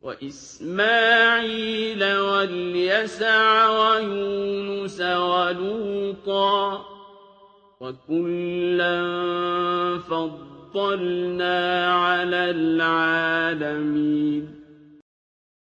وَإِسْمَاعِيلَ وَالْيَسَعَ وَيُونُسَ وَلُوطًا ۚ وَكُلًّا فَضَّلْنَا عَلَى الْعَالَمِينَ